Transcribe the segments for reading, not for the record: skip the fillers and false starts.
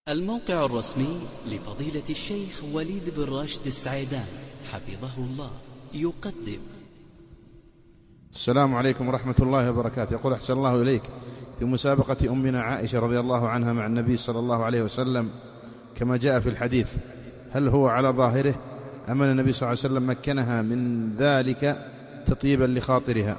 الموقع الرسمي لفضيلة الشيخ وليد بن راشد السعيدان حفظه الله يقدم. السلام عليكم ورحمة الله وبركاته. يقول أحسن الله إليك، في مسابقة أمنا عائشة رضي الله عنها مع النبي صلى الله عليه وسلم كما جاء في الحديث، هل هو على ظاهره أم أن النبي صلى الله عليه وسلم مكنها من ذلك تطيبا لخاطرها؟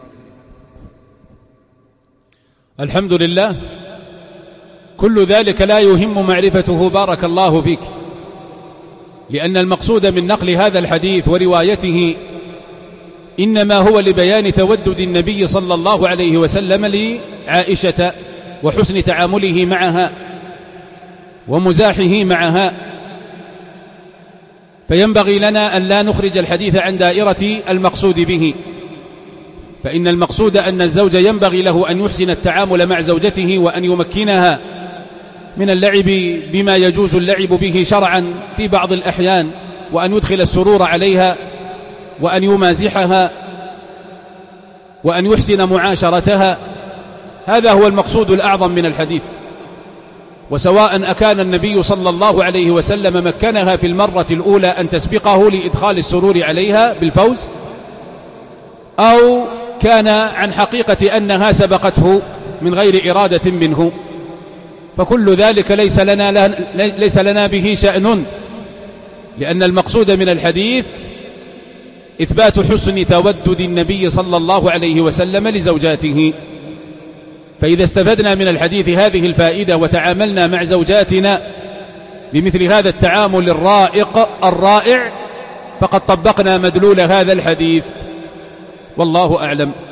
الحمد لله، كل ذلك لا يهم معرفته بارك الله فيك، لأن المقصود من نقل هذا الحديث وروايته إنما هو لبيان تودد النبي صلى الله عليه وسلم لعائشة وحسن تعامله معها ومزاحه معها، فينبغي لنا أن لا نخرج الحديث عن دائرة المقصود به، فإن المقصود أن الزوج ينبغي له أن يحسن التعامل مع زوجته وأن يمكنها من اللعب بما يجوز اللعب به شرعا في بعض الأحيان، وأن يدخل السرور عليها وأن يمازحها وأن يحسن معاشرتها. هذا هو المقصود الأعظم من الحديث. وسواء أكان النبي صلى الله عليه وسلم مكنها في المرة الأولى أن تسبقه لإدخال السرور عليها بالفوز، أو كان عن حقيقة أنها سبقته من غير إرادة منه، فكل ذلك ليس لنا به شأن، لأن المقصود من الحديث إثبات حسن تودد النبي صلى الله عليه وسلم لزوجاته. فإذا استفدنا من الحديث هذه الفائدة وتعاملنا مع زوجاتنا بمثل هذا التعامل الرائع، فقد طبقنا مدلول هذا الحديث، والله أعلم.